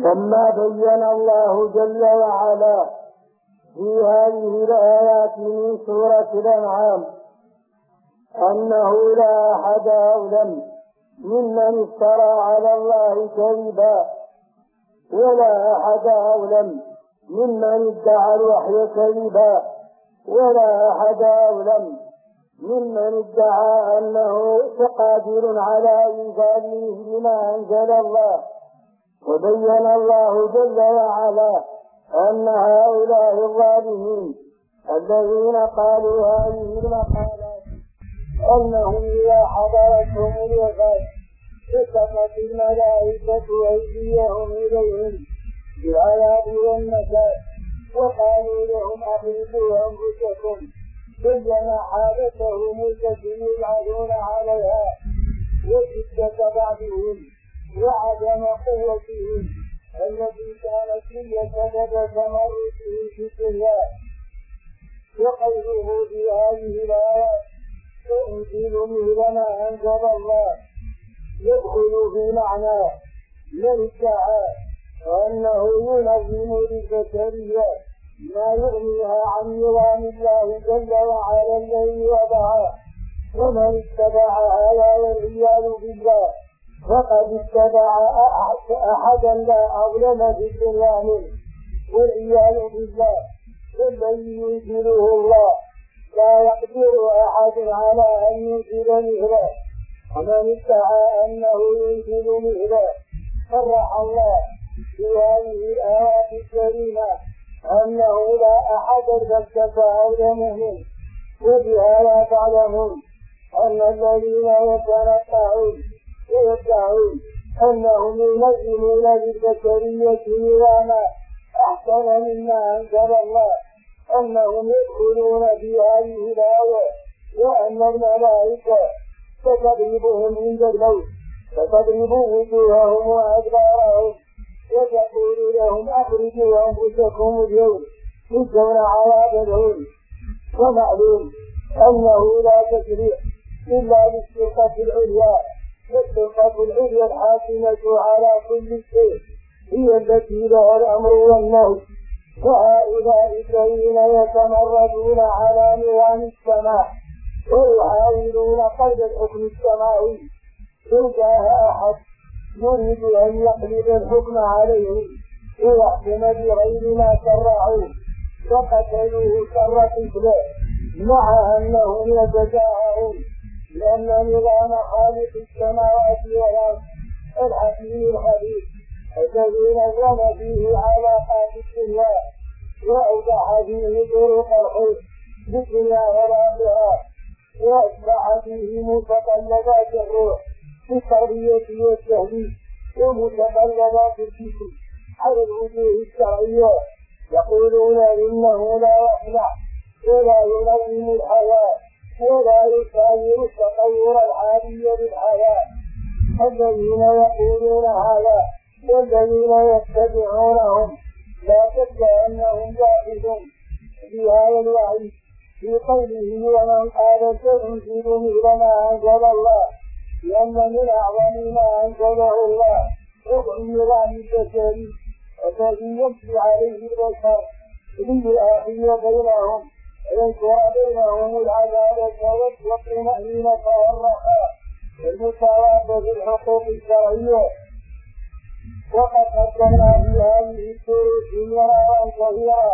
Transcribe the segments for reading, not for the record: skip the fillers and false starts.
ثم بين الله جل وعلا في هذه الآيات من سورة الأنعام أنه لا أحد أظلم ممن افترى على الله كذبا، ولا أحد أظلم ممن ادعى الوحي كذبا، ولا أحد أظلم ممن ادعى أنه قادر على إنزاله بما أنزل الله. وبين الله جل وعلا أن هؤلاء الظالمين الذين قالوا هذه المقالات أنهم إذا حضرتهم الوفاة كشفت الملائكة أيديهم إليهم بالعذاب والنكال وقالوا لهم أخرجوا أنفسكم، بيّن حالتهم التي يلعنون عليها وشدة بعضهم وعدم قوتهم التي كانت هي سبب تمردهم في الدنيا. وقوله في هذه الآيات تنزل مثل ما أنزل الله يدخل في معنى من ادعى أنه ينظم للبشرية ما يغنيها عن نظام الله جل وعلا الذي وضعه. ومن اتبع هذا والعياذ بالله فقد اتبع أحدا لا أظلم في الدنيا منه والعياذ بالله، والذي ينزله الله لا يقدر أحد على أن ينزل مثله. ومن ادعى أنه ينزل مثله صرح الله في هذه الآيات الكريمة أنه لا أحد فاكتفى أظلم منه. وبهذا تعلمون أن الذين يتنطعون ويدعون أنهم ينزلون للبشرية نظاما أحسن مما أنزل الله أنهم يدخلون في هذه الآية وأن الملائكة ستضربهم عند الموت، فتضرب وجوههم وأدبارهم وتقول لهم أخرجوا أنفسكم اليوم تجزون عذاب الهون. ومعلوم أنه لا تشريع إلا للسلطة العليا، والسلطة العليا الحاكمة على كل شيء هي التي لها الأمر والنهي. وهؤلاء الذين يتمردون على نظام السماء ويحاولون قلب الحكم السماوي إن جاء أحد يريد أن يقلب الحكم عليهم ويحكم بغير ما شرعوا فقتلوه شر قتله، مع أنهم يتجاهلون لأن نظام خالق السماوات والأرض الحكيم الخبير الذي نظم فيه علاقات الدنيا وأوضح فيه طرق الخير بالدنيا والآخرة وأتبع فيه متطلبات الروح بالتربية والتهذيب ومتطلبات الجسم على الوجوه الشرعية. يقولون إنه لا يخلع ولا ينظم الحياة ولا يساير التطور العادي للحياة. الذين يقولون هذا والذين يتبعونهم لا شك أنهم جاهلون في هذا الوعي في قوله ومن قال سأنزل مثل ما أنزل الله، لأن من أعظم ما أنزله الله حكم النظام البشري الذي يمشي عليه البشر للآخية بينهم وينشر بينهم العدالة والطمأنينة والرخاء والمساواة في الحقوق الشرعية. وقد قدمنا في هذه الدروس مرارا كثيرا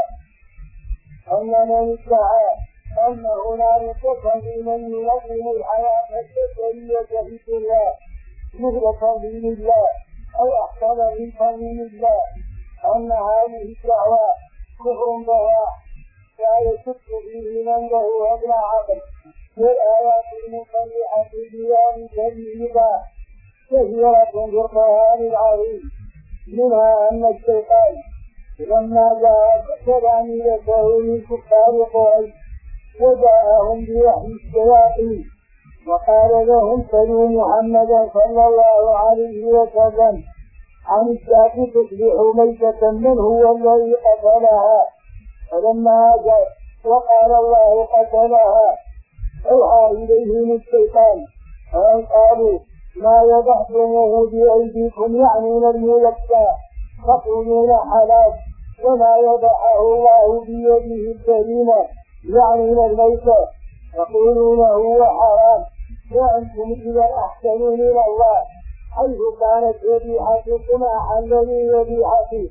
أن من ادعى أن هنالك تنظيما ينظم الحياة البشرية في الدنيا مثل تنظيم الله أو أحسن من تنظيم الله أن هذه الدعوة كفر بواح لا يشك فيه من له أدنى عقل. والآيات المصرحة ببيان كذبها كثيرة في القرآن العظيم، منها أن الشيطان لما جاء تلاميذه من كفار قريش وجاءهم بوحي الشياطين وقال لهم سلوا محمدا صلى الله عليه وسلم عن الشاة تصبح ميتة من هو الذي قتلها. فلما جاء وقال الله قتلها أوحى إليهم الشيطان أن قالوا ما يضحكمه بأيديكم يعنون الملكة تقولون حلال وما يدعه الله بيده الكريمة يعني من الميتة تقولون هو حرام وأنتم إذا أحسنوا من الله حيث كانت ذبيحتكم أحل من ذبيحتي.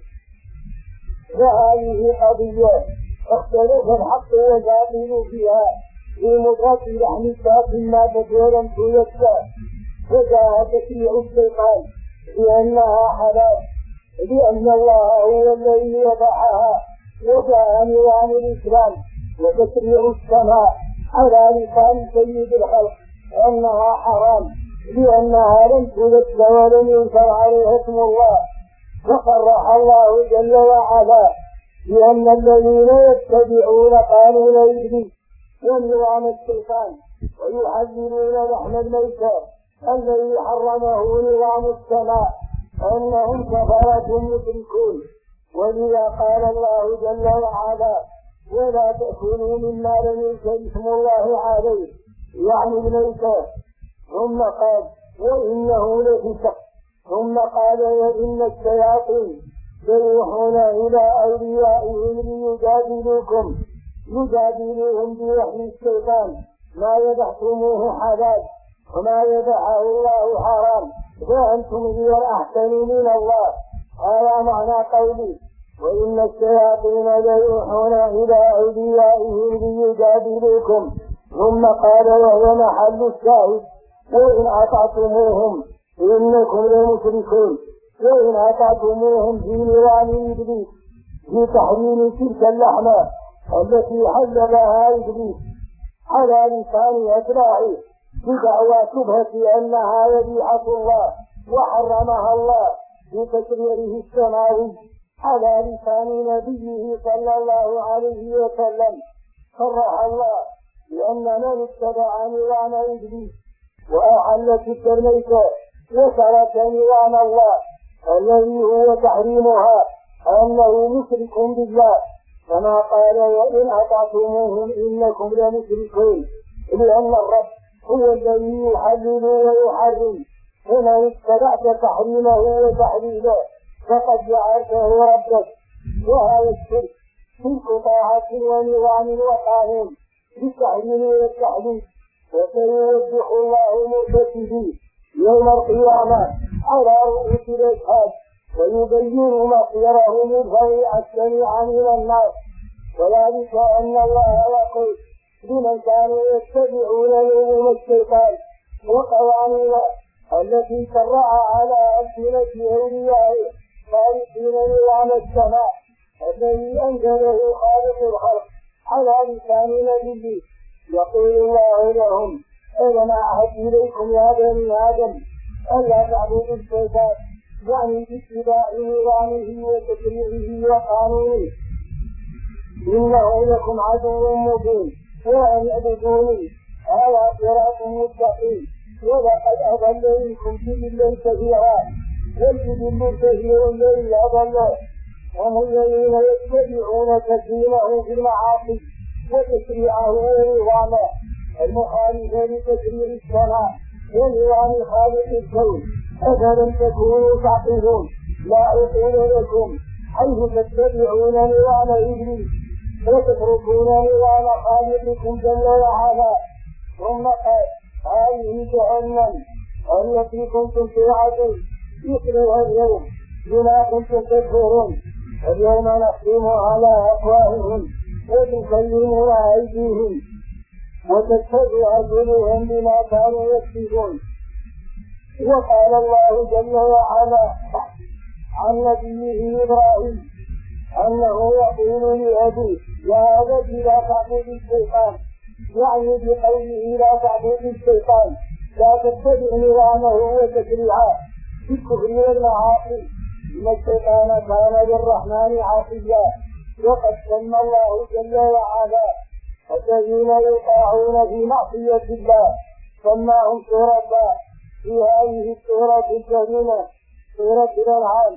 وهذه قضية اختلف الحق والباطل فيها في مدرك لحم الشاة مادة ولم تيسر وجاء تشريع الشيطان بأنها حلال لأن الله هو الذي وضعها وجاء نظام الإسلام وتشريع السماء على لسان سيد الخلق أنها حرام لأنها لم تذكر ولم ينكر عليها اسم الله. وصرح الله جل وعلا بأن الذين يتبعون قانون إبليس ونظام الشيطان ويحذرون لحم الميتة الذي حرمه نظام السماء أنهم كفرة مشركون. ولذا قال الله جل وعلا ولا تأكلوا مما لم يذكر اسم الله عليه يعني الميتة. ثم قال وإنه لفسق. ثم قال وإن الشياطين يوحون إلى أوليائهم يجادلوهم بوحي الشيطان ما يدعتموه حلال وما يدعه الله حرام وأنتم إذا أحسنوا من الله. هذا معنى قولي وإن الشياطين يوحون إلى أوليائهم ليجادلوكم. ثم قال وهو محل الشاهد وإن أطعتموهم إنكم لمشركون. وإن أطعتموهم في نظام إبليس في تحريم تلك اللحمة التي حللها إبليس على لسان أتباعه بدعوى شبهة أنها ذبيحة الله وحرمها الله بتشريعه السماوي على لسان نبيه صلى الله عليه وسلم. صرح الله لأن من اتبع نظام إبليس وأحل تلك الميتة وترك نظام الله الذي هو تحريمها أنه مشرك بالله كما قال وإن أطعتموهم إنكم لمشركون. لأن الرب هو الذي يحلل ويحرم فمن اتبعت تحريمه وتحليله فقد جعلته ربك. وهذا الشرك شرك طاعة ونظام وقانون بالتحريم والتحليل. وسيوضح الله مرتكبيه يوم القيامة على رؤوس الأشهاد ويبين مصيرهم الفريع السميع من الناس. وذلك أن الله يقول لمن كانوا يتبعون نظام الشيطان وقوانينه التي شرع على ألسنة أوليائه خالقين نظام السماء الذي أنزله خالق الخلق على لسان نبيه. يقول الله لهم ألم أعهد إليكم يا بني آدم ألا تعبدوا الشيطان يعني باتباع نظامه وتشريعه وقانونه إنه لكم عدو مبين وأن اعبدوني هذا صراط مستقيم. ولقد أضل منكم جبلا كثيرا والجبل كثير الذي أضله وهم الذين يتبعون تدينه في المعاصي وتشريعه ونظامه المخالف لتشريع السماء ونظام خالق الكون. أفلم تكونوا تعقلون لا أقول لكم حيث تتبعون نظام إبليس وتتركون نظام خالقكم جل وعلا. ثم قال هذه جهنم التي كنتم توعدون اصلوها اليوم بما كنتم تكفرون. اليوم نختم على أفواههم وتكلمنا أيديهم وتشهد أرجلهم بما كانوا يكسبون. وقال الله جل وعلا عن نبيه إبراهيم أنه يقول لأبيه يا أبت لا تعبد الشيطان يعني بقوله لا تعبد الشيطان لا تتبع نظامه وتشريعه بالكفر والمعاصي إن الشيطان كان للرحمن عاصيا. وقد سمى الله جل وعلا الذين يطاعون في معصية الله سماهم شركاء في هذه السورة الكريمة سورة الأنعام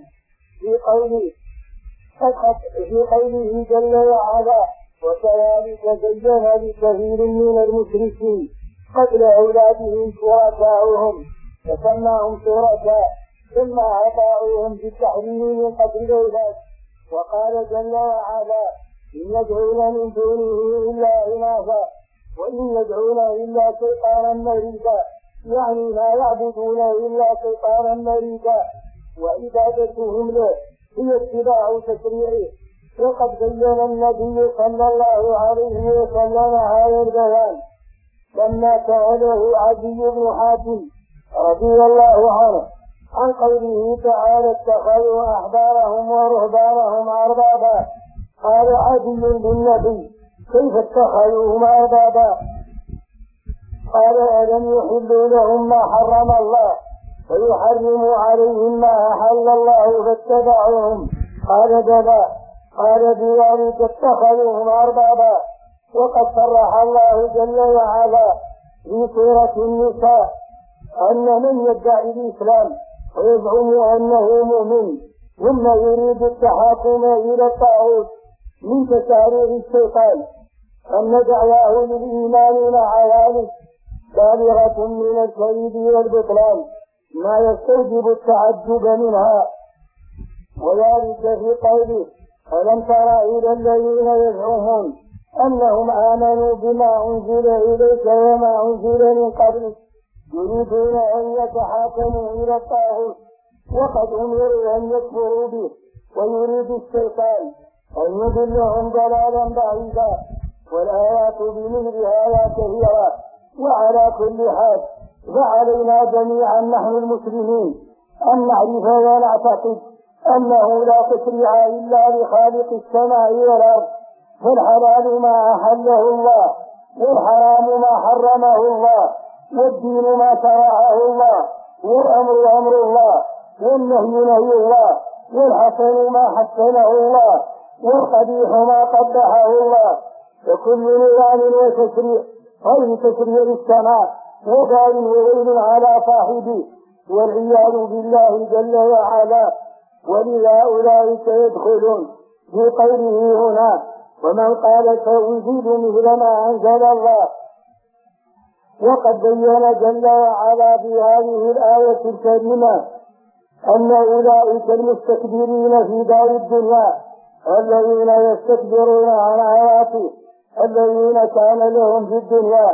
في قوله جل وعلا وكذلك زين لكثير من المشركين قتل أولادهم شركاؤهم فسماهم شركاء ثم أطاعوهم بالتحريم من قبل ذلك. وقال جل وعلا: إن يدعون من دونه إلا إناثا وإن يدعون إلا شيطانا مريدا، يعني لا يعبدون إلا شيطانا مريدا، وعبادتهم له هي اتباع تشريعه. وقد بين النبي صلى الله عليه وسلم هذا البيان لما سأله عدي بن حاتم رضي الله عنه عن قوله تعالى: اتخذوا أحبارهم ورهبانهم أربابا. قال عدي للنبي: كيف اتخذوهم أربابا؟ قال: ألم يحلوا لهم ما حرم الله ويحرموا عليهم ما أحل الله فاتبعوهم؟ قال: بلى. قال: بذلك اتخذوهم أربابا. وقد صرح الله جل وعلا في سورة النساء أن من يدعي الإسلام ويزعم أنه مؤمن ثم يريد التحاكم إلى الطاغوت من تشاريع الشيطان أن دعواه للإيمان مع ذلك بالغة من الكذب والبطلان ما يستوجب التعجب منها. وذلك في قوله: ألم تر إلى الذين يزعمون أنهم آمنوا بما أنزل إليك وما أنزل من قبلك يريدون أن يتحاكموا إلى الطاغوت وقد أمروا أن يكفروا به، ويريد الشيطان أن يضلهم ضلالا بعيدا. والآيات بمثل هذا كثيرة. وعلى كل حال فعلينا جميعا نحن المسلمين أن نعرف ونعتقد أنه لا تشريع إلا لخالق السماء والأرض، فالحلال ما أحله الله والحرام ما حرمه الله، والدين ما شرعه الله، والأمر أمر الله، والنهي نهي الله، والحسن ما حسنه الله، والقبيح ما قبحه الله. فكل نظام وتشريع غير تشريع السماء وبال وويل على صاحبه والعياذ بالله جل وعلا. ولذا أولئك يدخلون في قوله هنا: ومن قال سأنزل مثل ما أنزل الله. وقد بين جل وعلا في هذه الآية الكريمة أن أولئك المستكبرين في دار الدنيا الذين يستكبرون عن آياته الذين كان لهم في الدنيا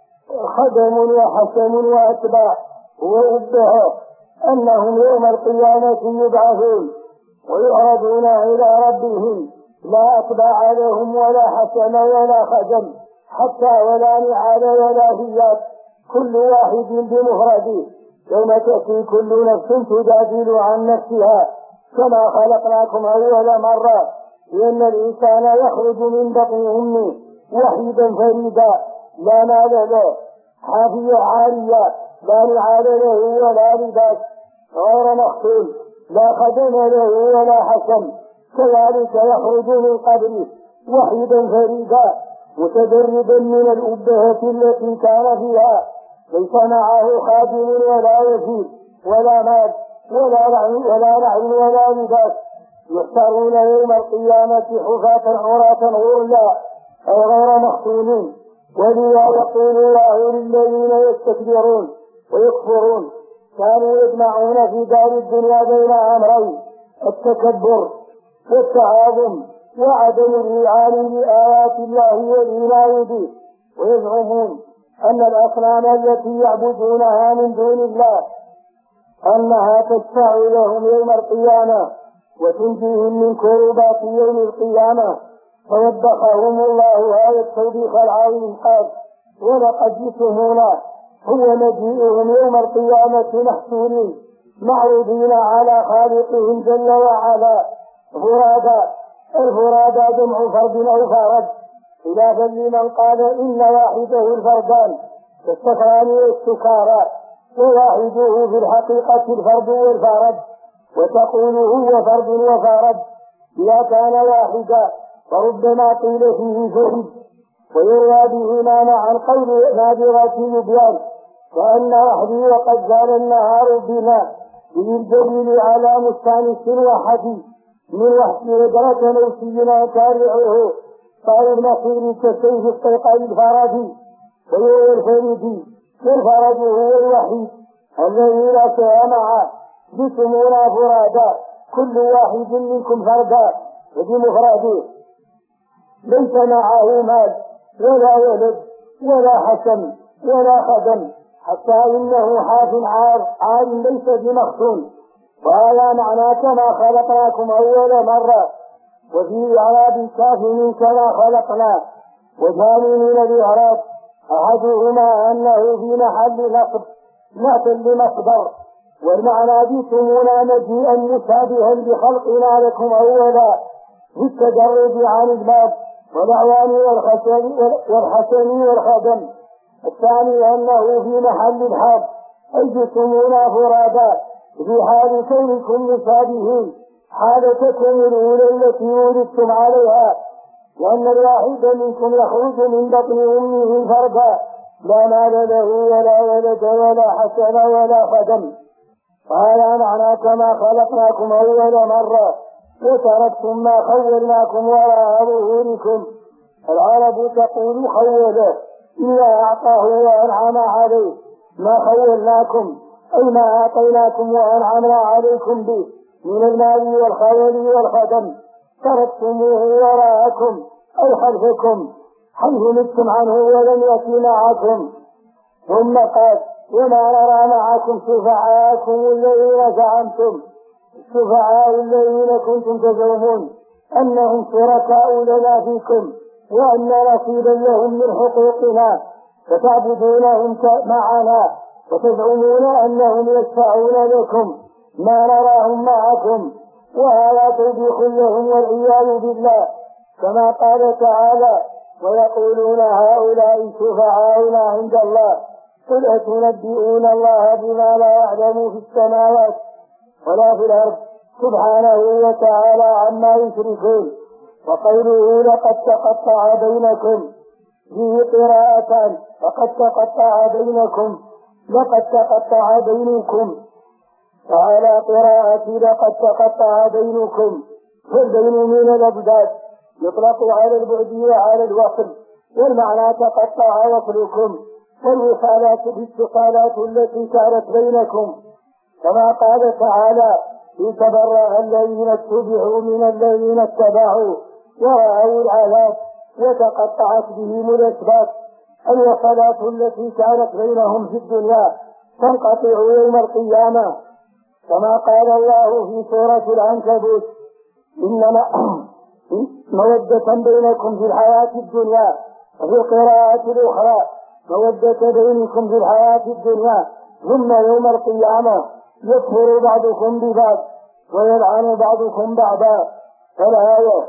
خدم وحسم وأتباع وأبهة أنهم يوم القيامة يبعثون ويعرضون إلى ربهم لا أتباع لهم ولا حسم ولا خدم حتى ولا نعال ولا هيات، كل واحد بمفرده. يوم تأتي كل نفس تجادل عن نفسها كما خلقناكم أول مرة، لأن الإنسان يخرج من بطن أمه وحيدا فريدا لا مال له، حافية عارية لا نعال له ولا لباس، غير مختول لا خدم له ولا حسن، كذلك يخرج من قبره وحيدا فريدا متدربا من الأبهة التي كان فيها، ليس معه خادم ولا وزير ولا مال ولا نعل ولا لباس. يحشرون يوم القيامة حفاة عراة غرلا أو غير مختونين. ولذا يقول الله للذين يستكبرون ويكفرون: كانوا يجمعون في دار الدنيا بين أمرين: التكبر والتعاظم وعدم الرعاية لآيات الله والإيمان به. ويزعمون أن الأصنام التي يعبدونها من دون الله أنها تشفع لهم يوم القيامة وتنجيهم من كربات يوم القيامة. فوبخهم الله هذا التوبيخ العظيم قال: ولقد جئتمونا هو مجيئهم يوم القيامة محسورين معروضين على خالقهم جل وعلا فرادا. الفرادا جمع فرد أو فرد، خلافا لمن قال إن واحده الفردان كالسكران والسكارى، وواحده في الحقيقة الفرد والفرد، وتقول هو فرد وفرد إذا كان واحدا، فربما قيل فيه فرد. ويروى بهما عن قول نادرة لبيان: كأن وحدي وقد زال النهار بنا، به الدليل على مستانس وحدي من وحدي ودرة نوسينا تارعه صار المصير كالسيف الطيقى الفرد. ويروى الفرد والفرد هو الوحيد الذي لا شيء معه جسمنا فرادا كل واحد منكم فردا وبمفرده ليس معه مال ولا ولد ولا حسن ولا خدم حتى إنه حاف عار ليس بمختون. وهذا معنى كما خلقناكم أول مرة وفي إعراب كافٍ كما خلقنا. وثاني من الإعراب أحدهما أنه في محل نصب لمصدر والمعنى بسمونا مجيئا مشابها بخلقنا لكم أولا بالتجرد عن الباب والأعوان والحسن والخدم. الثاني أنه في محل الحال أي جسمونا فرادا في حال كونكم مشابهين حالتكم الأولى التي ولدتم عليها وأن الواحد منكم يخرج من بطن أمه فردا لا مال له ولا ولد ولا حسن ولا خدم. وهذا معنى كما خلقناكم أول مرة وتركتم ما خولناكم وراء ظهوركم. العرب تقول خوله إذا أعطاه وأنعم عليه ما خولناكم أي ما أعطيناكم وأنعمنا عليكم به من المال والخيل والخدم تركتموه وراءكم أي خلفكم حيث متم عنه ولم يأتي معكم. ثم قال وما نرى معكم شفعاءكم الذين زعمتم الشفعاء الذين كنتم تزعمون أنهم شركاء لنا فيكم وأن نصيبا لهم من حقوقنا فتعبدونهم معنا وتزعمون أنهم يشفعون لكم ما نراهم معكم وهذا توبيخ لهم والعياذ بالله كما قال تعالى ويقولون هؤلاء شفعاؤنا عند الله قل أتنبئون الله بما لا يعلم في السماوات ولا في الأرض سبحانه وتعالى عما يشركون. وقوله لقد تقطع بينكم فيه قراءتان لقد تقطع بينكم وعلى قراءة لقد تقطع بينكم فالبين من الأبداد يطلق على البعد وعلى الوصل والمعنى تقطع وصلكم والوصالات بالاتصالات التي كانت بينكم كما قال تعالى لتبرأ الذين اتبعوا من الذين اتبعوا ورأوا العذاب وتقطعت بهم الأسباب. الوصلات التي كانت بينهم في الدنيا تنقطع يوم القيامة كما قال الله في سورة العنكبوت إنما مودة بينكم في الحياة الدنيا وفي القراءة الأخرى مودة بينكم في الحياة الدنيا ثم يوم القيامة يكفر بعضكم ببعض ويلعن بعضكم بعضا. الآية.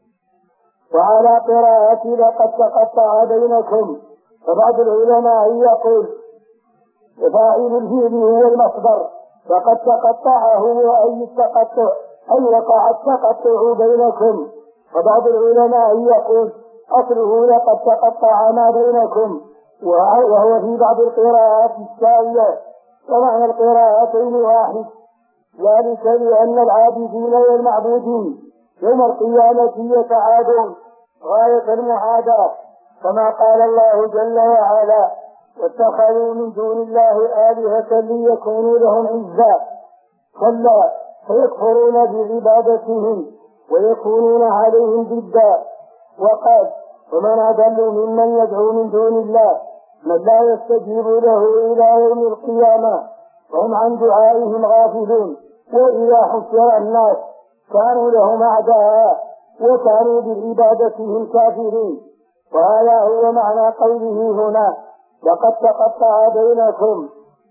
وعلى قراءة لقد تقطع بينكم فبعض العلماء يقول فاعل الفعل هو المصدر فقد تقطعه أي التقطع أي وقع التقطع بينكم. وبعض العلماء يقول أصله لقد تقطع ما بينكم وهو في بعض القراءات السائية ومعنى القراءتين واحد ذلك لأن العابدين والمعبودين يوم القيامة يتعادون غاية المعاداة كما قال الله جل وعلا واتخذوا من دون الله آلهة ليكونوا لهم عزا كلا فيكفرون بعبادتهم ويكونون عليهم ضدا. وقال ومن أضل ممن يدعو من دون الله من لا يستجيب له إلى يوم القيامة وهم عن دعائهم غافلون وإذا حشر الناس كانوا لهم أعداء وكانوا بعبادتهم كافرين. وهذا هو معنى قوله هنا لقد تقطع بينكم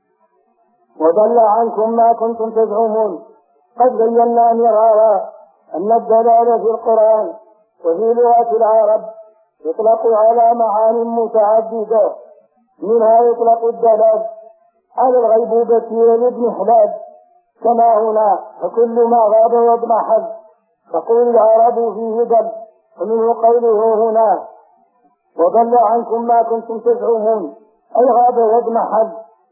وضل عنكم ما كنتم تزعمون. قد بينا مرارا أن الدلالة في القرآن وفي لغة العرب يطلق على معان متعددة منها يطلق الدلال على الغيبوبة والإضمحلال كما هنا فكل ما غاب واضمحل تقول العرب فيه دل ومنه قوله هنا وضل عنكم ما كنتم تزعمون أي غاب واضمحل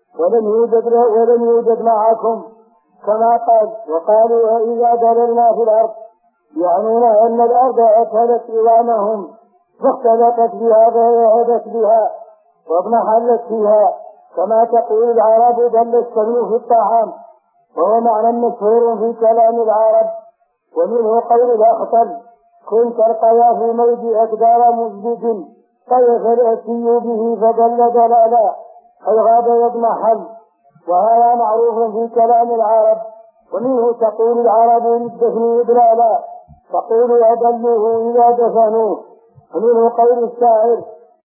ولم يوجد معكم كما قال وقالوا إذا دللنا في الأرض يعنون أن الأرض أكلت عظامهم فاختلطت بها فذهبت بها واضمحلت فيها كما تقول العرب دل السمن في الطعام وهو معنى مشهور في كلام العرب. ومنه قول الأخطل: كنت القيا في موج أكدار مزبط طيف الأتي به فضل ضلالا أي غاب يضمحل. وهذا معروف في كلام العرب. ومنه تقول العرب للدفن إضلالا تقول أضلوه إذا دفنوه. ومنه قول الشاعر: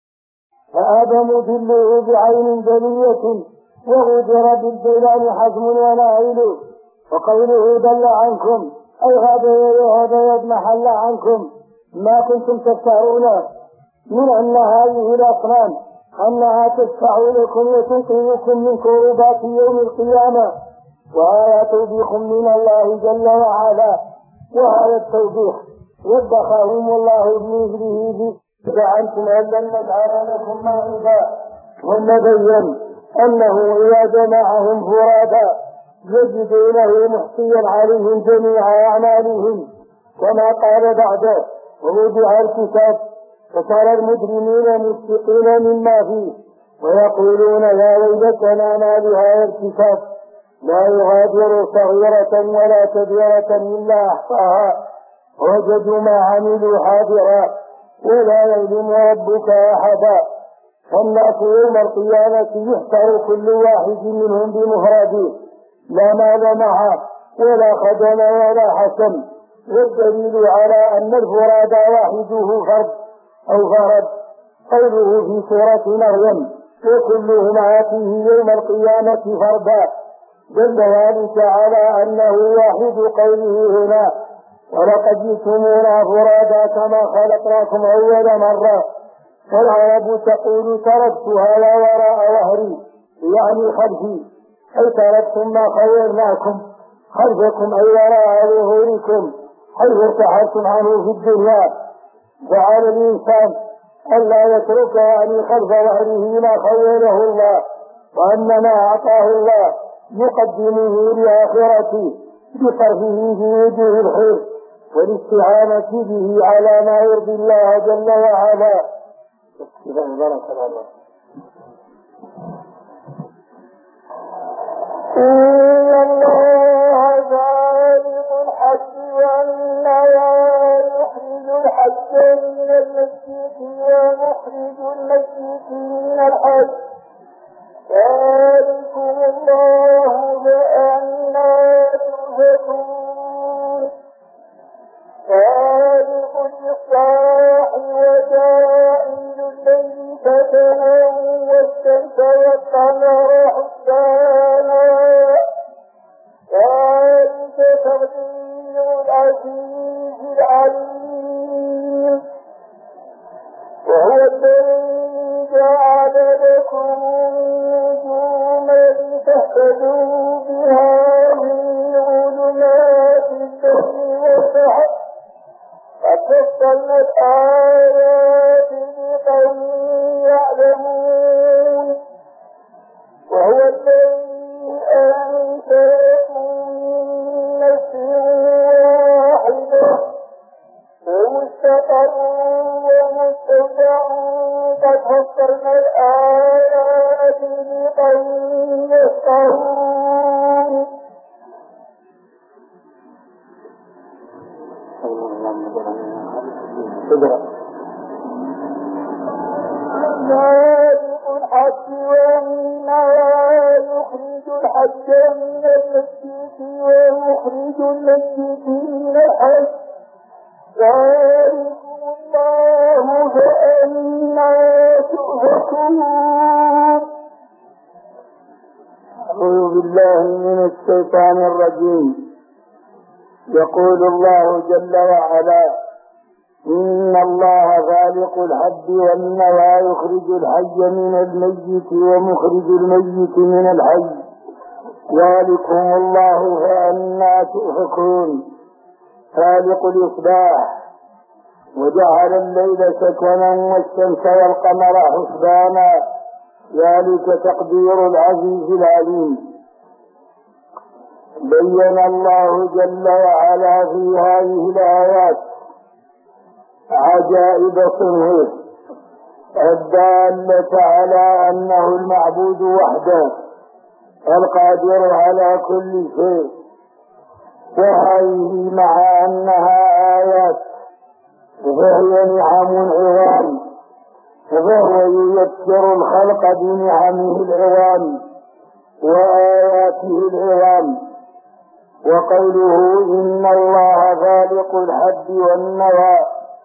فآدم ذله بعين جلية وغدر بالجيلان حزم ونائل. وقوله ضل عنكم أي غاب يضمحل عنكم ما كنتم تفترون من أن هذه الأصنام أنها تدفع لكم وتنقذكم من كروبات يوم القيامة. وهذا توبيخ من الله جل وعلا. وهذا التوبيخ وبخهم الله بمثله زعمتم أن لن نجعل لكم موعدا. ثم بين أنه إذا جمعهم فرادا يجدونه محصيا عليهم جميع أعمالهم كما قال بعده: ووضع الكتاب فترى المجرمين مشفقين مما فيه ويقولون يا ويلتنا ما لهذا الكتاب لا يغادر صغيرة ولا كبيرة إلا أحصاها ووجدوا ما عملوا حاضرا ولا يظلم ربك أحدا. فالناس يوم القيامة يحشر كل واحد منهم بمفرده لا مال معه ولا خدم ولا حسن. والدليل على أن الفراد واحده فرد أو فرد قوله في سورة مريم: وكلهم آتيه يوم القيامة فردا. دل ذلك على أنه واحد قوله هنا: ولقد جئتمونا فرادا كما خلقناكم أول مرة. والعرب تقول: تركت هذا وراء ظهري يعني خلفي، أي تركتم ما خيرناكم خلفكم أي وراء ظهوركم حيث ارتحلتم عنه في الدنيا. فعلى الإنسان ألا يترك يعني خلف ظهره ما خيره الله، وأن ما أعطاه الله يقدمه لآخرته بصرفه في وجوه الخير والاستعانة به على ما يرضي الله جل وعلا. إن الله خالق الحج والنوى يخرج الحج من المسجد ومخرج المسجد من الحج ذلكم الله فأنى تؤفكون. خالق الإصلاح وجاعل الليل سكنا والشمس والقمر حسبانا ذلك تقدير العزيز العليم. وهو الذي جعل لكم النجوم لتهتدوا بها من ظلمات الليل والسحر قد فصلنا الآيات لقوم يعلمون. وهو الذي أنشأكم من نفس واحدة ومستقر ومستودع قد فصلنا الآيات لقوم يفقهون. خالق الحج والنوى يخرج الحج من المسجد ويخرج المسجد من الحج ذلكم الله فأنى تؤفكون. أعوذ بالله من الشيطان الرجيم. يقول الله جل وعلا: إن الله خالق الحب والنوى يخرج الحي من الميت ومخرج الميت من الحي ذلكم الله فأنى تؤفكون. خالق الإصباح وجعل الليل سكنا والشمس والقمر حسبانا ذلك تقدير العزيز العليم. بين الله جل وعلا في هذه الآيات عجائب صنعه الدالة على أنه المعبود وحده القادر على كل شيء. وهذه مع أنها آيات فهي نعم عظام، فهو يذكر الخلق بنعمه العظام وآياته العظام. وقوله إن الله خالق الحب والنوى،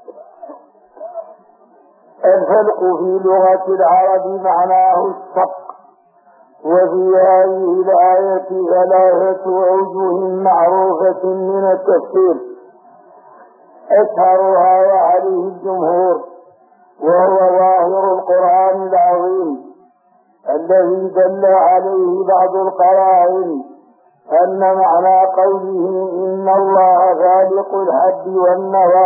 الفلق في لغة العرب معناه الشق. وفي هذه الآية 3 أوجه معروفة من التفسير، أشهرها وعليه الجمهور، وهو ظاهر القرآن العظيم الذي دل عليه بعض القرائن أن معنى قوله إن الله خالق الحب والنوى،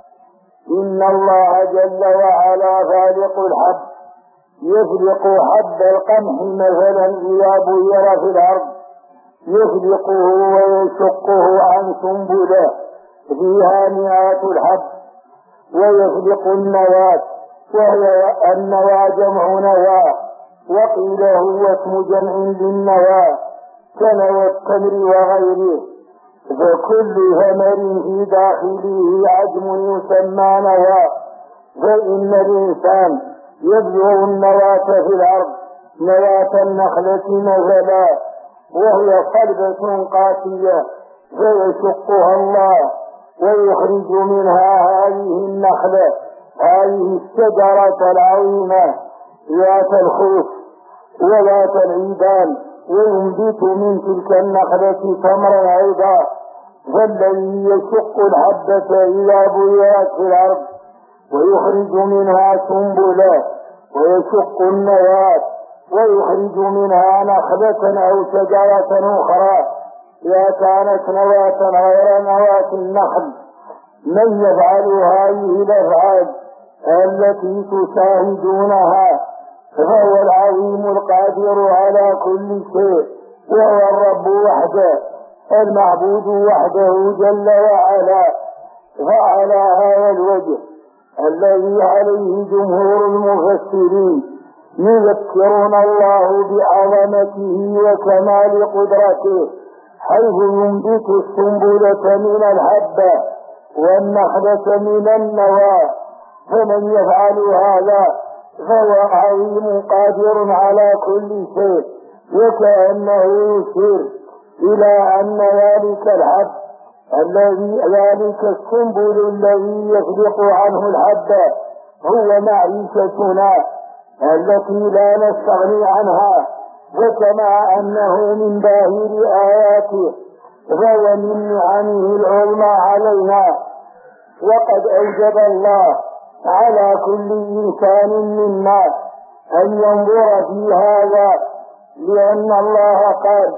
إن الله جل وعلا خالق الحب، يفلق حب القمح مثلا إذا بير في الأرض، يفلقه ويشقه عن سنبله فيها مئات الحب، ويفلق النواة، وهي النوى جمع نوى، وقيل هو اسم جمع للنوى كنوى التمر وغيره. فكل ثمر في داخله عجم يسمى نوى. فإن الإنسان يبذر النواة في الأرض، نواة النخلة مثلا، وهي صلبة قاسية، فيشقها الله ويخرج منها هذه النخلة، هذه الشجرة العظيمة ذات الخوف وذات العيدان، وينبت من تلك النخلة تمرا أيضا. فالذي يشق الحبة إذا بيرت في الأرض ويخرج منها سنبلا، ويشق النواة ويخرج منها نخلة أو شجرة أخرى إذا كانت نواة غير نواة النخل. من يفعل هذه الأفعال التي تشاهدونها فهو العظيم القادر على كل شيء، وهو الرب وحده المعبود وحده جل وعلا. فعلى هذا الوجه الذي عليه جمهور المفسرين يذكرون الله بعظمته وكمال قدرته، حيث ينبت السنبلة من الحبة والنخلة من النوى. فمن يفعل هذا فهو عظيم قادر على كل شيء. وكأنه يشير إلى أن ذلك الحب ذلك السنبل الذي يفلق عنه الحبة هو معيشتنا التي لا نستغني عنها. وكما أنه من باهر آياته فهو من نعمه العظمى علينا. وقد أوجب الله على كل إنسان منا أن ينظر في هذا، لأن الله قال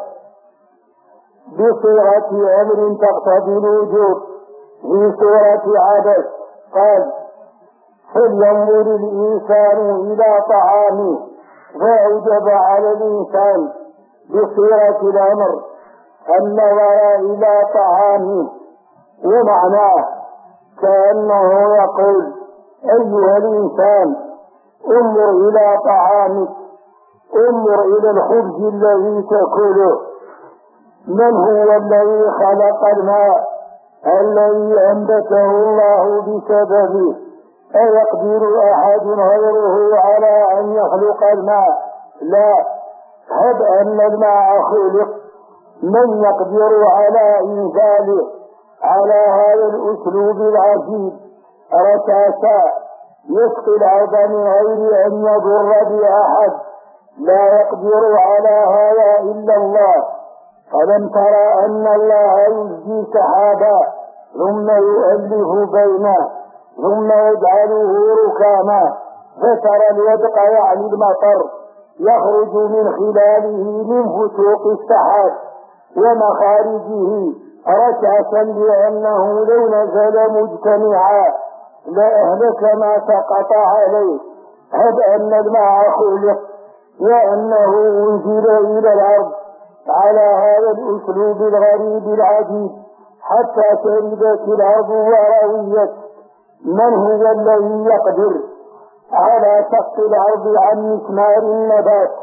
بصيغة أمر تقتضي الوجوب في سورة عبس، قال فلينظر الإنسان إلى طعامه، فأوجب على الإنسان بصيغة الأمر النظر إلى طعامه. ومعناه كأنه يقول أيها الإنسان انظر إلى طعامك، انظر إلى الخبز الذي تأكله. من هو الذي خلق الماء الذي أنبته الله بسببه؟ أيقدر أحد غيره على أن يخلق الماء؟ لا. هب أن الماء خلق، من يقدر على إنزاله على هذا الأسلوب العجيب رتاسا يسقي الأرض من غير أن يضر بأحد؟ لا يقدر على هذا إلا الله. ألم ترى أن الله يزجي سحابا ثم يؤلف بينه ثم يجعله ركاما، فترى الودق يعني المطر يخرج من خلاله من فتوق السحاب ومخارجه رشاشا، لأنه لو نزل مجتمعا لأهلك ما سقط عليه. هب أن الماء خلق وأنه أنزل إلى الأرض على هذا الأسلوب الغريب العجيب حتى شربت الأرض ورويت. من هو الذي يقدر على شق الأرض عن مسمار النبات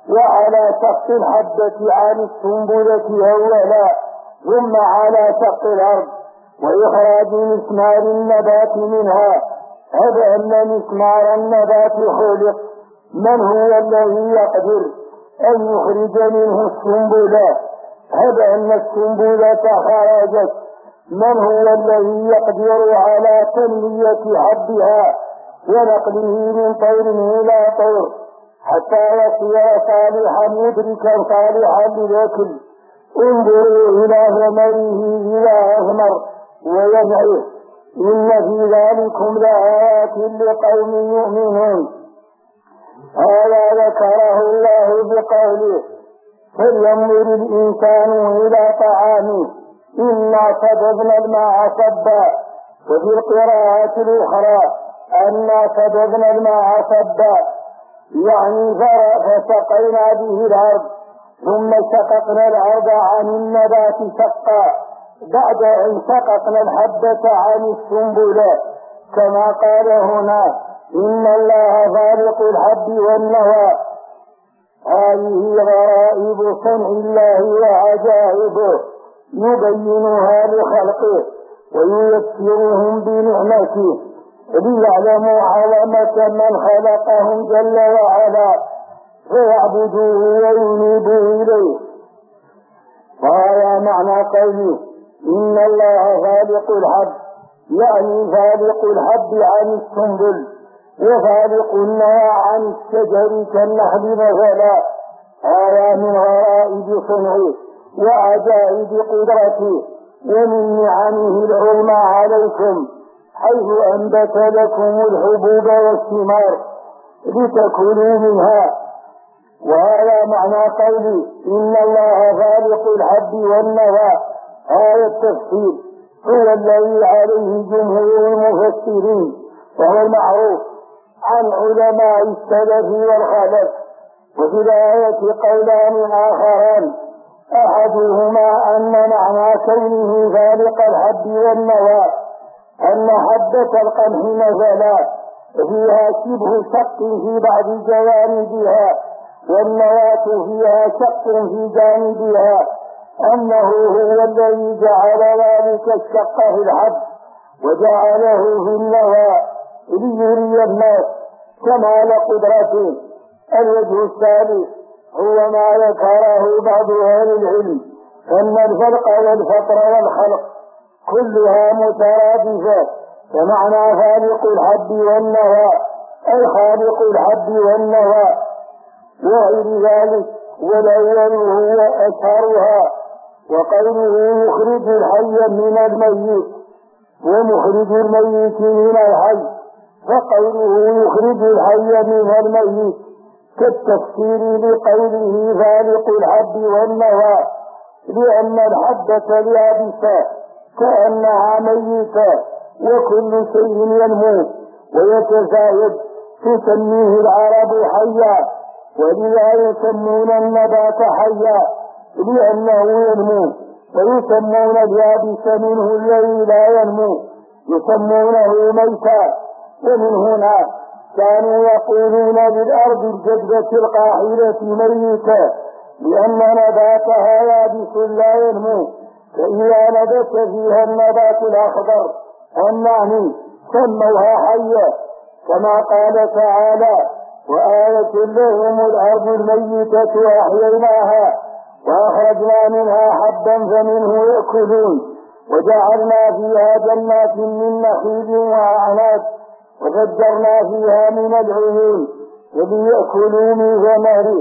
وعلى سقط الحبة عن السنبلة أولا، ثم على سقط الأرض وإخراج مسمار النبات منها. هب أن مسمار النبات خلق، من هو الذي يقدر أن يخرج منه السنبلة؟ هب أن السنبلة خرجت، من هو الذي يقدر على تنمية حبها ونقله من طير إلى طير حتى يصير صالحا مدركا صالحا للأكل؟ انظروا إلى ثمره إذا أثمر وينعه، إن في ذلكم لآيات لقوم يؤمنون. هذا ذكره الله بقوله: فلينظر الإنسان إلى طعامه إنا صببنا الماء صبا، وفي القراءة الأخرى أنا صببنا الماء صبا، يعني فسقينا به الأرض ثم شققنا الأرض عن النبات شقا بعد أن شققنا الحبة عن السنبلة، كما قال هنا: إن الله خالق الحب والنوى. هذه غرائب صنع الله وعجائبه يبينها لخلقه ويذكرهم بنعمته ليعلموا عظمة من خلقهم جل وعلا فيعبدوه وينيبوا إليه. وهذا معنى قوله: إن الله خالق الحب، يعني خالق الحب عن السنبل وخالق النوى عن الشجر كالنخل مثلا. هذا من غرائب صنعه وعجائب قدرته ومن نعمه العظمى عليكم، حيث أنبت لكم الحبوب والثمار لتأكلوا منها. وهذا معنى قولي: إن الله خالق الحب والنوى. هذا التفسير هو الذي عليه جمهور المفسرين، وهو المعروف عن علماء السلف والخلف. وفي الآية قولان آخران: أحدهما أن معنى كونه خالق الحب والنوى أن حبة القمح مثلا فيها شبه شق في بعض جوانبها والنواة فيها شق في جانبها، أنه هو الذي جعل ذلك الشق في الحب وجعله في النوى ليري الناس كمال قدرته. الوجه الثالث هو ما ذكره بعض أهل العلم، أن الفرق والفطر والخلق كلها مترادفة، فمعنى خالق الحب والنوى أي خالق الحب والنوى وغير ذلك. والأول هو أشهرها، وقوله يخرج الحي من الميت ومخرج الميت من الحي، فقوله يخرج الحي من الميت كالتفسير لقوله خالق الحب والنوى، لأن الحبة اليابسة كأنها ميتة وكل شيء ينمو ويتزايد تسميه العرب حيا، ولذا يسمون النبات حيا لأنه ينمو، ويسمون اليابس منه الذي لا ينمو يسمونه ميتا. ومن هنا كانوا يقولون بالأرض الجدبة القاحلة ميتة لأن نباتها يابس لا ينمو، فإذا نبت فيها النبات الأخضر النعني سموها حية، كما قال تعالى: وآية لهم الأرض الميتة أحييناها وأخرجنا منها حبا فمنه يأكلون وجعلنا فيها جنات من نخيل وأعناب وفجرنا فيها من العيون وليأكلوا من ثمره.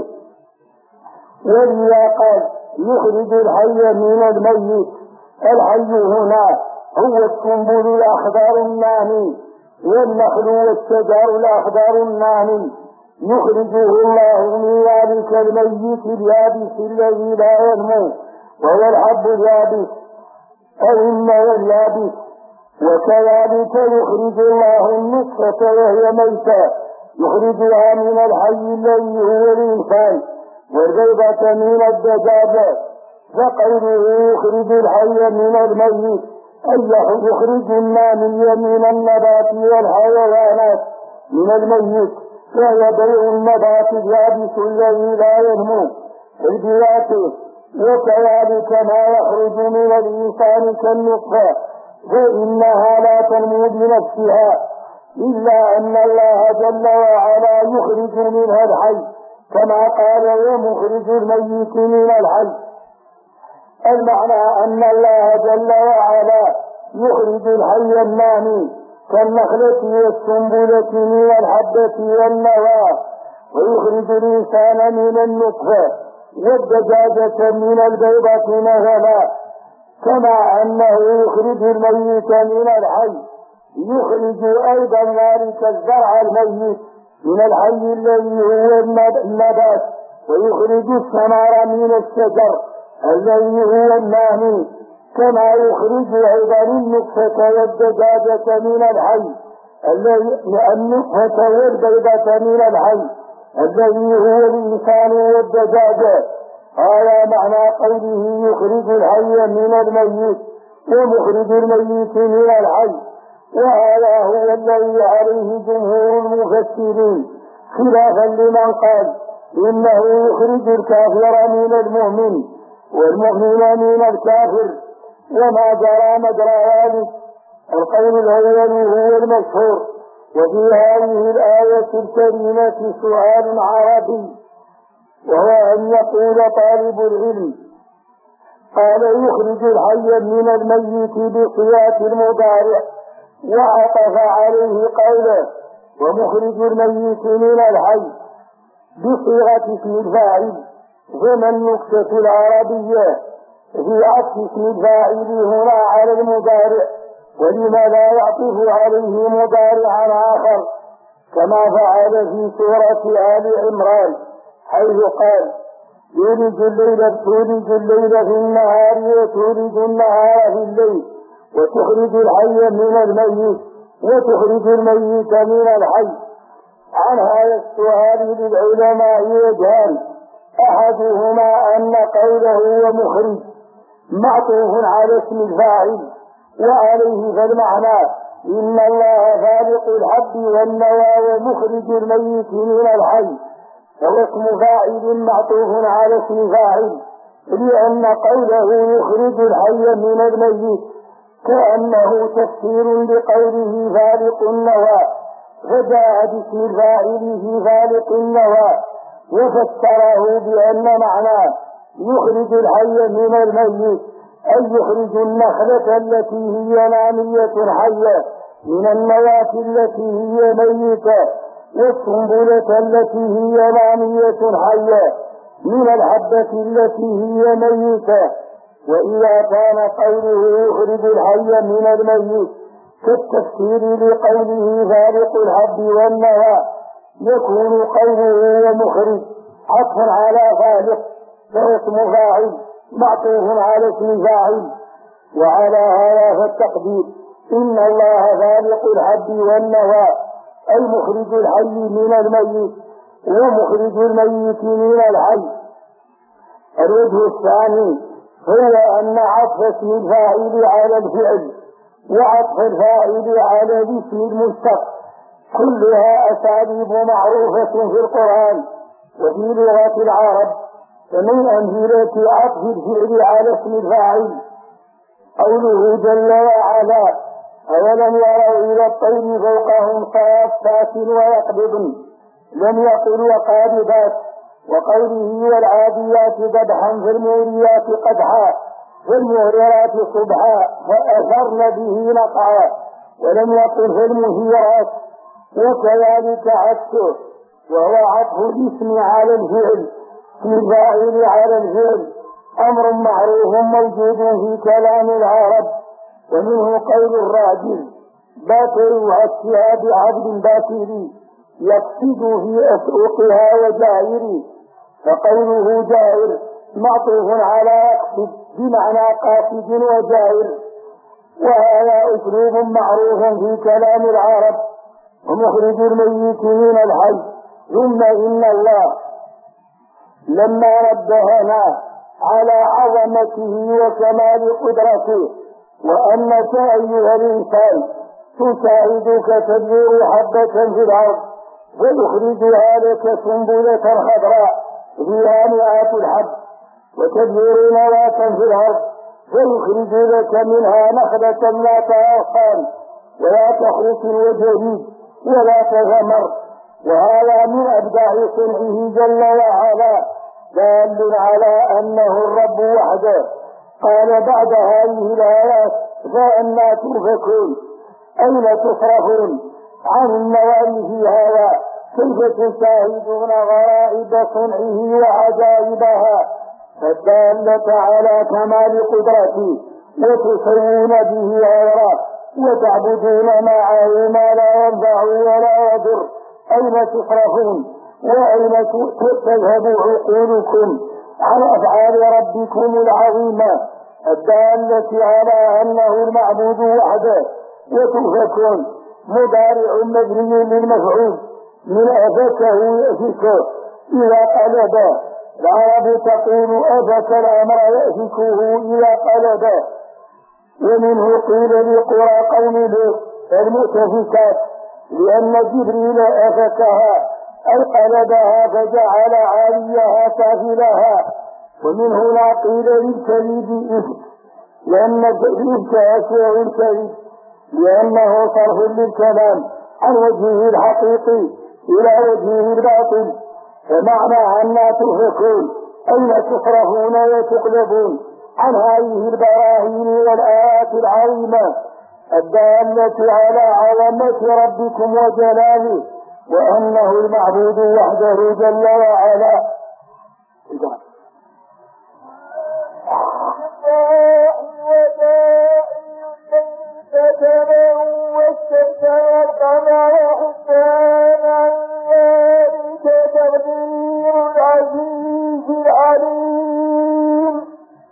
ولذا قال: يخرج الحي من الميت. الحي هنا هو السنبل الأخضر الناني والنخل والشجر الأخضر الناني، يخرجه الله من ذلك الميت اليابس الذي لا ينمو وهو الحب اليابس أو النوى اليابس. وكذلك يخرج الله النطفة وهي ميتة، يخرجها من الحي الذي هو الإنسان والبيضة من الدجاجة. فقوله يخرج الحي من الميت أي يخرج النامي من النبات والحيوانات من الميت، وهي بيع النبات اليابس الذي لا ينمو البياته. وكذلك ما يخرج من الإنسان كالنطفة فإنها لا تنمو بنفسها، إلا أن الله جل وعلا يخرج منها الحي، كما قال ومخرج الميت من الحي. المعنى أن الله جل وعلا يخرج الحي النامي كالنخلة والسنبلة من الحبة والنوى، ويخرج الإنسان من النطفة والدجاجة من البيضة مثلا، كما أنه يخرج الميت من الحي يخرج أيضا ذلك الزرع الميت من الحي الذي هو النبات، ويخرج الثمر من الشجر الذي هو النامي، كما يخرج أيضا النطفة والدجاجة من الحي النطفة والبيضة من الحي الذي هو الإنسان والدجاجة. هذا معنى قوله يخرج الحي من الميت ومخرج الميت من الحي. وهذا هو الذي عليه جمهور المفسرين، خلافا لمن قال إنه يخرج الكافر من المؤمن والمؤمن من الكافر، وما جرى مجرى ذلك. القول الأول هو المشهور. وفي هذه الآية الكريمة سؤال عربي، وهو أن يقول طالب العلم قال يخرج الحي من الميت بصيغة المضارع، وعطف عليه قوله ومخرج الميت من الحي بصيغة اسم الفاعل. فما النكتة العربية في عطف اسم الفاعل هنا على المضارع، ولما لا يعطف عليه مضارعا آخر كما فعل في سورة آل عمران، حيث قال تولج الليل في النهار وتولج النهار في الليل وتخرج الحي من الميت وتخرج الميت من الحي. عن هذا السؤال للعلماء وجهان، أحدهما أن قوله ومخرج معطوف على اسم الفاعل، وعليه فالمعنى إن الله فالق الحب والنوى ومخرج الميت من الحي، فهو اسم فاعل معطوف على اسم فاعل، لأن قوله يخرج الحي من الميت كأنه تفسير لقوله فالق النوى، فجاء باسم الفاعل في فالق النوى وفسره بأن معناه يخرج الحي من الميت أي يخرج النخلة التي هي نامية حية من النواة التي هي ميتة، والسنبلة التي هي نامية حية من الحبة التي هي ميتة. وإذا كان قوله يخرج الحي من الميت كالتفسير لقوله فالق الحب والنوى، يكون قوله ومخرج عطفا على فالق فهو اسم فاعل معطوف على اسم فاعل. وعلى هذا فالتقدير إن الله فالق الحب والنوى أي مخرج الحي من الميت ومخرج الميت من الحي. الوجه الثاني هو أن عطف اسم الفاعل على الفعل وعطف الفاعل على الاسم المشتق كلها أساليب معروفة في القرآن وفي لغة العرب. فمن أمثلة عطف الفعل على اسم الفاعل قوله جل وعلا أولم يروا إلى الطير فوقهم صافات ويقبضن لم يقل وقابضات، وقوله والعاديات ذبحا فالموريات قدحا فالمهررات صبحا فأثرن به نقعا ولم يقل فالمهيرات. وكذلك عكسه وهو عطف الاسم على الفعل في الفاعل على الفعل أمر معروف موجود في كلام العرب، ومنه قول الراجل باكر عكسها بعبد باكري يقصد في أسوقها وجائر، فقوله جائر معطوف على يقصد بمعنى قاصد وجائر، وهذا أسلوب معروف في كلام العرب. ومخرج الميت من الحي. ثم إن الله لما نبهنا على عظمته وكمال قدرته وأنك أيها الإنسان تساعدك تبذر حبة في الأرض ويخرجها لك سنبلة خضراء فيها مئات الحب وتدبر نواة في الأرض ويخرج لك منها نخلة لا تأغصان ولا تخرس وجديد ولا تغمر. وهذا من أبداع صنعه جل وعلا دال على أنه الرب وحده. قال بعد هذه الآيات فأنا تؤفكون أين تصرفون عن النوال في هذا كيف تشاهدون غرائب صنعه وعجائبها الدالة على كمال قدرته وتسوون به غيره وتعبدون معه ما لا ينفع ولا يضر. أين تصرفون وأين تذهب عقولكم عن أفعال ربكم العظيمة الدالة على أنه المعبود وحده؟ وتؤفكون مضارع مبني للمفعول من أفكه يأفكه إذا قلب. العرب تقول أفك الأمر يأفكه إذا قلب. ومنه قيل لقرى قوم لوط المؤتفكات لأن جبريل أفكها أي قلبها فجعل عاليها سافلها. ومن هنا قيل للكلب إفك لأن الإفك أشياء الكلب لأنه صرف للكلام عن وجهه الحقيقي إلى وجهه الباطل. فمعنى أننا تؤفكون أين تصرفون وتقلبون عن هذه البراهين والآيات العظيمة الدالة على عظمة ربكم وجلاله وأنه المعبود وحده جل وعلا. والشمس والقمر حسبانا ذلك تقدير العزيز العليم.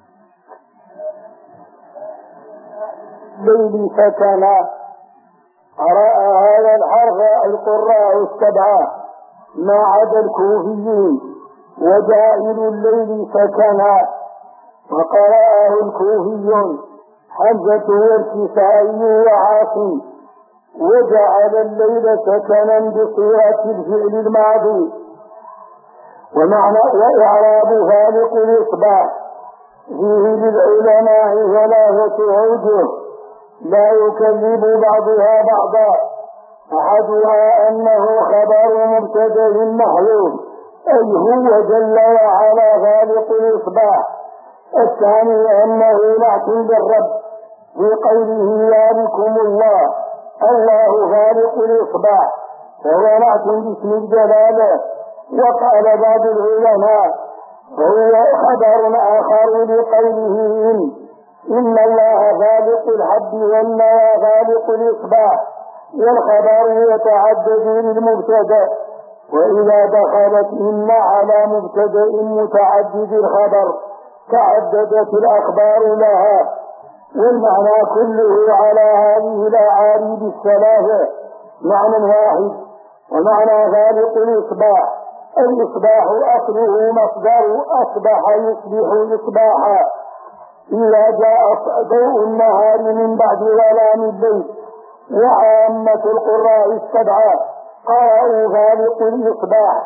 الليل سكنا قرأ هذا الحرف القراء السبعة ما عدا الكوفيين وجائل الليل سكنا وقرأه الكوفيون حمزة والكسائي وعاصم وجعل الليل سكنا بصيغة الفعل الماضي. ومعنى وإعراب فالق الإصباح فيه للعلماء ثلاثة أوجه لا يكذب بعضها بعضا. أحدها أنه خبر مبتدأ محذوف أي هو جل وعلا فالق الإصباح. الثاني أنه نعت بالرب في قوله ذلكم الله الله فالق الإصباح فهو نعت باسم الجلالة. وقال بعض العلماء فهو خبر آخر لقوله إن الله فالق الحب والنوى فالق الإصباح والخبر يتعدد للمبتدأ وإذا دخلت إن على مبتدأ متعدد الخبر تعددت الأخبار لها. والمعنى كله على هذه الأعاريب الثلاثة معنى واحد. ومعنى فالق الإصباح الإصباح أصله مصدر أصبح يصبح إصباحا إذا جاء ضوء النهار من بعد ظلام الليل. وعامة القراء السبعة قرأوا فالق الإصباح.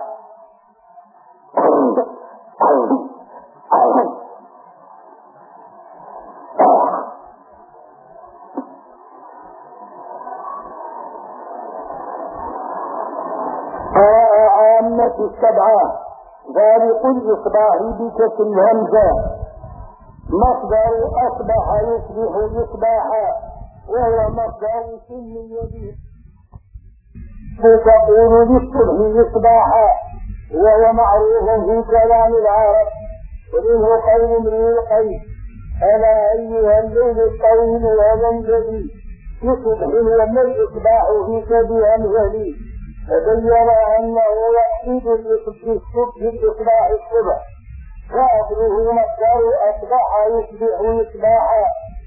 قرأ عامة السبعة فالق الإصباح بكسر الهمزة مصدر أصبح يصبح إصباحا وهو مصدر سمي به تقول للصبح إصباحا وهو معروف في كلام العرب. ومنه قول امرئ القيس ألا أيها الليل الطويل ومنجلي في صبح وما الإصباح فيك بأمثلي. فبين أنه يقصد بالصبح الإصباح الصبح وأصله مصدر أصبح يصبح إصباحا.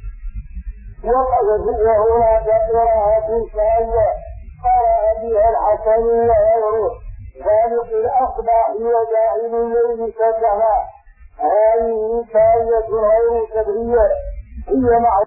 وهنا قراءة ثانية قرأ بها الحسن وغيره فالق الأصباح وجاعل الليل سكنا. هذه ثانية غير كبرية هي